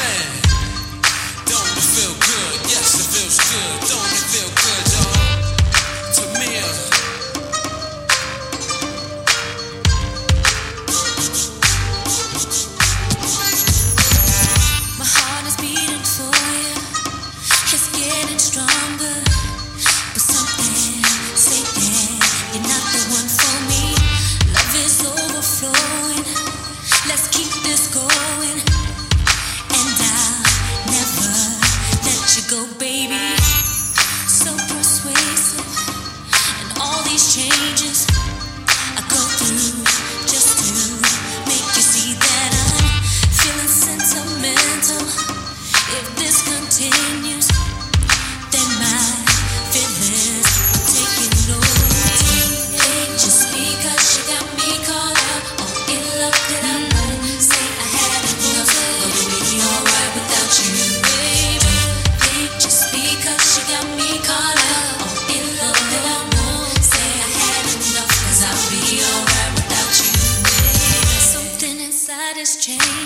man. Don't it feel good? Yes, it feels good. Don't it feel good, y'all? Tamir. My heart is beating for you. It's getting stronger. But something say that you're not the one for me. Love is overflowing. Let's keep this going. And I'll never let you go, baby. So persuasive. And all these changes I go through just to make you see that I'm feeling sentimental. If this continues, then my feelings are taking over me. Just because you got me caught up all in love that I won't say I had enough, but we'll be alright without you, baby. Just because you got me caught up all in love that I won't say I had enough, 'cause I'll be alright without you, baby. Something inside has changed.